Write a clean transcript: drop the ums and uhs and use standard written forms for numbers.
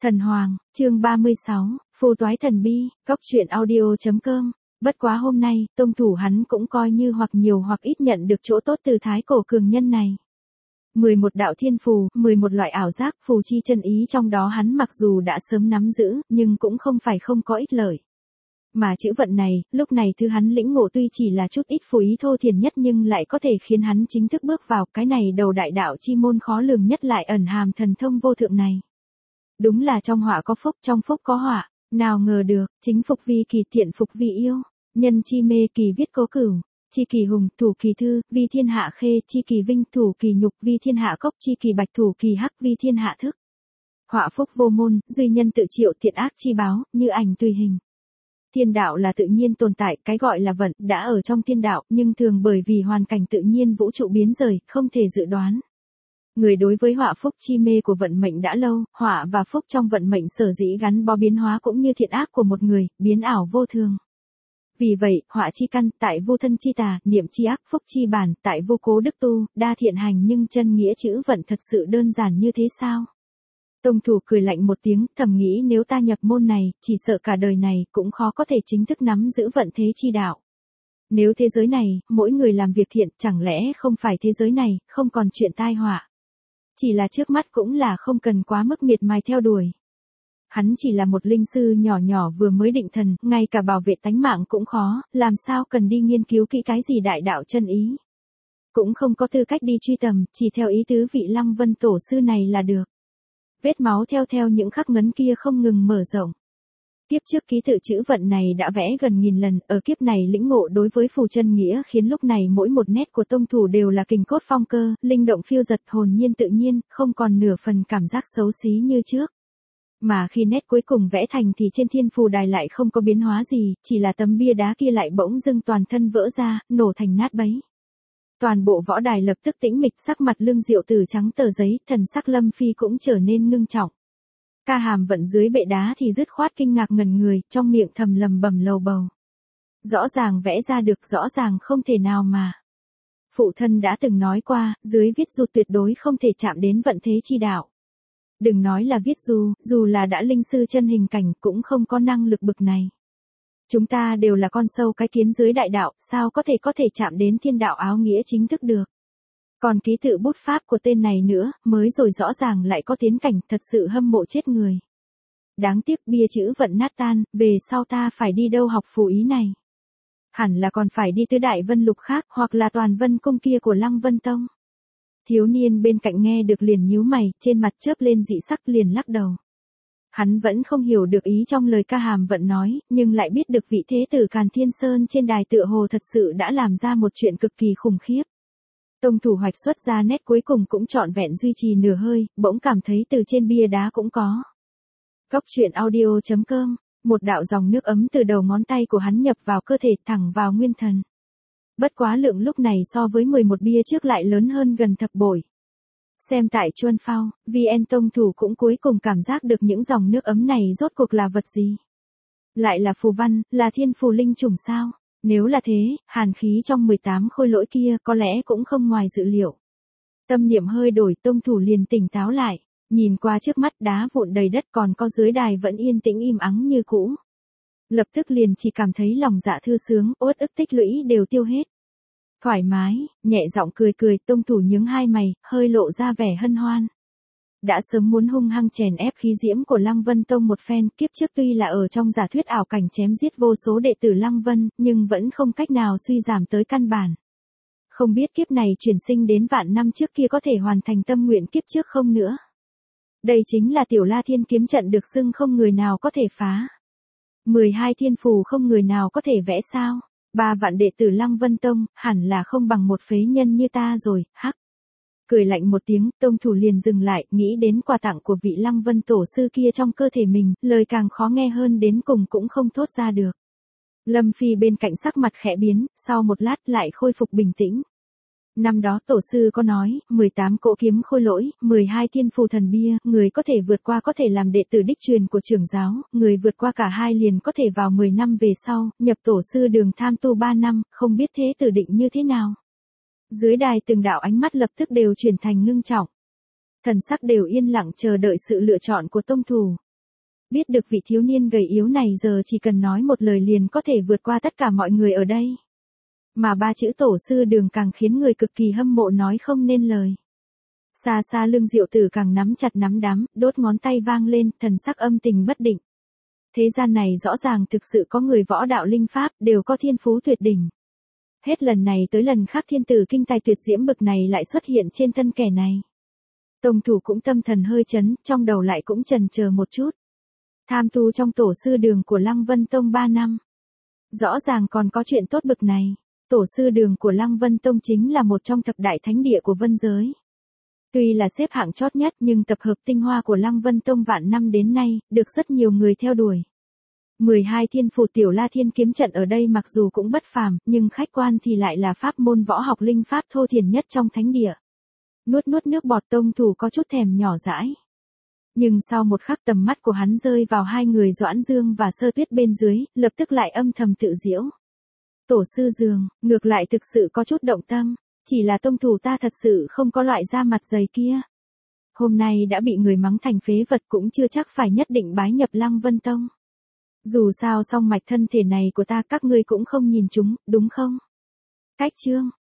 Thần Hoàng, chương 36, phù toái thần bi, góc truyện audio.com. Bất quá hôm nay, tông thủ hắn cũng coi như hoặc nhiều hoặc ít nhận được chỗ tốt từ thái cổ cường nhân này. 11 đạo thiên phù, 11 loại ảo giác phù chi chân ý trong đó hắn mặc dù đã sớm nắm giữ, nhưng cũng không phải không có ích lợi. Mà chữ vận này, lúc này thứ hắn lĩnh ngộ tuy chỉ là chút ít phù ý thô thiển nhất nhưng lại có thể khiến hắn chính thức bước vào cái này đầu đại đạo chi môn khó lường nhất lại ẩn hàm thần thông vô thượng này. Đúng là trong họa có phúc, trong phúc có họa, nào ngờ được, chính phục vi kỳ thiện phục vi yêu, nhân chi mê kỳ viết cố cửu, chi kỳ hùng, thủ kỳ thư, vi thiên hạ khê, chi kỳ vinh, thủ kỳ nhục, vi thiên hạ cốc, chi kỳ bạch, thủ kỳ hắc, vi thiên hạ thức. Họa phúc vô môn, duy nhân tự chịu, thiện ác chi báo, như ảnh tùy hình. Thiên đạo là tự nhiên tồn tại, cái gọi là vận đã ở trong thiên đạo, nhưng thường bởi vì hoàn cảnh tự nhiên vũ trụ biến rời, không thể dự đoán. Người đối với họa phúc chi mê của vận mệnh đã lâu, họa và phúc trong vận mệnh sở dĩ gắn bó biến hóa cũng như thiện ác của một người, biến ảo vô thường. Vì vậy, họa chi căn, tại vô thân chi tà, niệm chi ác, phúc chi bản, tại vô cố đức tu, đa thiện hành nhưng chân nghĩa chữ vận thật sự đơn giản như thế sao? Tông thủ cười lạnh một tiếng, thầm nghĩ nếu ta nhập môn này, chỉ sợ cả đời này cũng khó có thể chính thức nắm giữ vận thế chi đạo. Nếu thế giới này, mỗi người làm việc thiện, chẳng lẽ không phải thế giới này, không còn chuyện tai họa. Chỉ là trước mắt cũng là không cần quá mức miệt mài theo đuổi. Hắn chỉ là một linh sư nhỏ nhỏ vừa mới định thần, ngay cả bảo vệ tánh mạng cũng khó, làm sao cần đi nghiên cứu kỹ cái gì đại đạo chân ý. Cũng không có tư cách đi truy tầm, chỉ theo ý tứ vị Lăng Vân tổ sư này là được. Vết máu theo những khắc ngấn kia không ngừng mở rộng. Kiếp trước ký tự chữ vận này đã vẽ gần 1000 lần, ở kiếp này lĩnh ngộ đối với phù chân nghĩa khiến lúc này mỗi một nét của tông thủ đều là kình cốt phong cơ, linh động phiêu giật hồn nhiên tự nhiên, không còn nửa phần cảm giác xấu xí như trước. Mà khi nét cuối cùng vẽ thành thì trên thiên phù đài lại không có biến hóa gì, chỉ là tấm bia đá kia lại bỗng dưng toàn thân vỡ ra, nổ thành nát bấy. Toàn bộ võ đài lập tức tĩnh mịch, sắc mặt Lương Diệu Tử trắng tờ giấy, thần sắc Lâm Phi cũng trở nên ngưng trọng. Ca Hàm Vận dưới bệ đá thì dứt khoát kinh ngạc ngẩn người, trong miệng thầm lầm bầm lầu bầu. Rõ ràng vẽ ra được, rõ ràng không thể nào mà. Phụ thân đã từng nói qua, dưới viết du tuyệt đối không thể chạm đến vận thế chi đạo. Đừng nói là viết du, dù là đã linh sư chân hình cảnh cũng không có năng lực bực này. Chúng ta đều là con sâu cái kiến dưới đại đạo, sao có thể chạm đến thiên đạo áo nghĩa chính thức được. Còn ký tự bút pháp của tên này nữa, mới rồi rõ ràng lại có tiến cảnh, thật sự hâm mộ chết người. Đáng tiếc bia chữ vận nát tan, về sau ta phải đi đâu học phù ý này. Hẳn là còn phải đi tứ đại vân lục khác, hoặc là toàn vân cung kia của Lăng Vân Tông. Thiếu niên bên cạnh nghe được liền nhíu mày, trên mặt chớp lên dị sắc liền lắc đầu. Hắn vẫn không hiểu được ý trong lời Ca Hàm Vận nói, nhưng lại biết được vị thế tử Càn Thiên Sơn trên đài tựa hồ thật sự đã làm ra một chuyện cực kỳ khủng khiếp. Tông thủ hoạch xuất ra nét cuối cùng cũng trọn vẹn duy trì nửa hơi, bỗng cảm thấy từ trên bia đá cũng có. Góc truyện audio.com, một đạo dòng nước ấm từ đầu ngón tay của hắn nhập vào cơ thể thẳng vào nguyên thần. Bất quá lượng lúc này so với 11 bia trước lại lớn hơn gần thập bội. Xem tại Chuân Phao, VN tông thủ cũng cuối cùng cảm giác được những dòng nước ấm này rốt cuộc là vật gì. Lại là phù văn, là thiên phù linh trùng sao? Nếu là thế, hàn khí trong 18 khôi lỗi kia có lẽ cũng không ngoài dự liệu. Tâm niệm hơi đổi, tông thủ liền tỉnh táo lại, nhìn qua trước mắt đá vụn đầy đất còn có dưới đài vẫn yên tĩnh im ắng như cũ. Lập tức liền chỉ cảm thấy lòng dạ thư sướng, uất ức tích lũy đều tiêu hết. Thoải mái, nhẹ giọng cười, tông thủ nhướng hai mày, hơi lộ ra vẻ hân hoan. Đã sớm muốn hung hăng chèn ép khí diễm của Lăng Vân Tông một phen, kiếp trước tuy là ở trong giả thuyết ảo cảnh chém giết vô số đệ tử Lăng Vân, nhưng vẫn không cách nào suy giảm tới căn bản. Không biết kiếp này chuyển sinh đến vạn năm trước kia có thể hoàn thành tâm nguyện kiếp trước không nữa. Đây chính là Tiểu La Thiên kiếm trận được xưng không người nào có thể phá. 12 thiên phù không người nào có thể vẽ sao. 3 vạn đệ tử Lăng Vân Tông, hẳn là không bằng một phế nhân như ta rồi, hắc. Cười lạnh một tiếng, tông thủ liền dừng lại, nghĩ đến quà tặng của vị Lăng Vân tổ sư kia trong cơ thể mình, lời càng khó nghe hơn đến cùng cũng không thốt ra được. Lâm Phi bên cạnh sắc mặt khẽ biến, sau một lát lại khôi phục bình tĩnh. Năm đó tổ sư có nói, 18 cỗ kiếm khôi lỗi, 12 thiên phù thần bia, người có thể vượt qua có thể làm đệ tử đích truyền của trưởng giáo, người vượt qua cả hai liền có thể vào 10 năm về sau, nhập tổ sư đường tham tu 3 năm, không biết thế tử định như thế nào. Dưới đài từng đạo ánh mắt lập tức đều chuyển thành ngưng trọng. Thần sắc đều yên lặng chờ đợi sự lựa chọn của tông thủ. Biết được vị thiếu niên gầy yếu này giờ chỉ cần nói một lời liền có thể vượt qua tất cả mọi người ở đây. Mà ba chữ tổ sư Đường càng khiến người cực kỳ hâm mộ nói không nên lời. Xa xa lưng Diệu Tử càng nắm chặt nắm đấm, đốt ngón tay vang lên, thần sắc âm tình bất định. Thế gian này rõ ràng thực sự có người võ đạo linh pháp, đều có thiên phú tuyệt đỉnh. Hết lần này tới lần khác thiên tử kinh tài tuyệt diễm bực này lại xuất hiện trên thân kẻ này. Tông thủ cũng tâm thần hơi chấn, trong đầu lại cũng chần chờ một chút. Tham tu trong tổ sư Đường của Lăng Vân Tông 3 năm. Rõ ràng còn có chuyện tốt bực này. Tổ sư Đường của Lăng Vân Tông chính là một trong thập đại thánh địa của vân giới. Tuy là xếp hạng chót nhất nhưng tập hợp tinh hoa của Lăng Vân Tông vạn năm đến nay, được rất nhiều người theo đuổi. 12 thiên phủ tiểu La Thiên kiếm trận ở đây mặc dù cũng bất phàm, nhưng khách quan thì lại là pháp môn võ học linh pháp thô thiển nhất trong thánh địa. Nuốt nước bọt, tông thủ có chút thèm nhỏ dãi. Nhưng sau một khắc tầm mắt của hắn rơi vào hai người Doãn Dương và Sơ Tuyết bên dưới, lập tức lại âm thầm tự giễu. Tổ sư Dương, ngược lại thực sự có chút động tâm, chỉ là tông thủ ta thật sự không có loại da mặt dày kia. Hôm nay đã bị người mắng thành phế vật cũng chưa chắc phải nhất định bái nhập Lăng Vân Tông. Dù sao song mạch thân thể này của ta các ngươi cũng không nhìn chúng, đúng không? Cách chương